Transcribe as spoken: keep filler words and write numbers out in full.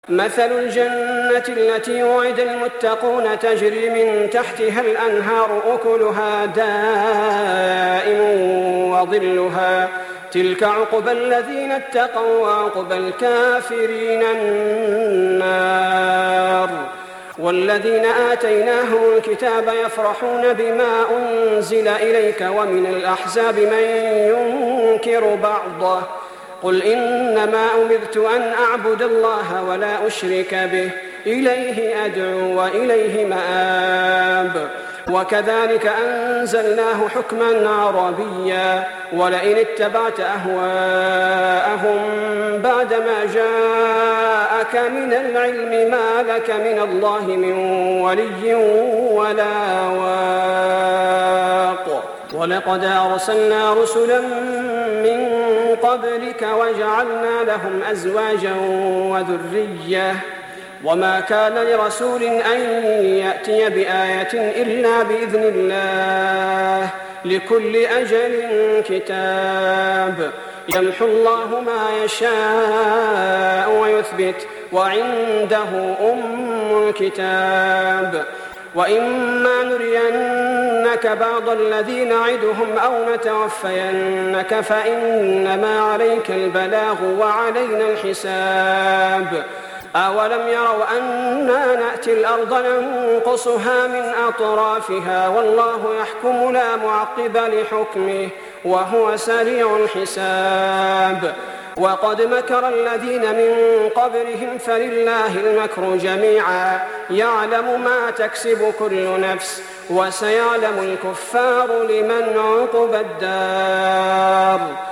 مثل الجنة التي وعد المتقون تجري من تحتها الأنهار أكلها دائم وظلها تلك عقبى الذين اتقوا وعقبى الكافرين النار. والذين آتيناهم الكتاب يفرحون بما أنزل إليك ومن الأحزاب من ينكر بعضه قل إنما أمرت أن أعبد الله ولا أشرك به إليه أدعو وإليه مآب. وكذلك أنزلناه حكما عربيا ولئن اتبعت أهواءهم بعدما جاءك من العلم ما لك من الله من ولي ولا واق. ولقد أرسلنا رسلا من قبلك وجعلنا لهم أزواجا وذرية وما كان لرسول أن يأتي بآية إلا بإذن الله لكل أجل كتاب يمحو الله ما يشاء ويثبت وعنده أم الكتاب. وإما نرينك بعض الذي نعدهم أو نتوفينك فإنما عليك البلاغ وعلينا الحساب. أولم يروا أنا نأتي الأرض ننقصها من أطرافها والله يحكم لا معقب لحكمه وهو سريع الحساب. وقد مكر الذين من قبلهم فلله المكر جميعا يعلم ما تكسب كل نفس وسيعلم الكفار لمن عقبى الدار.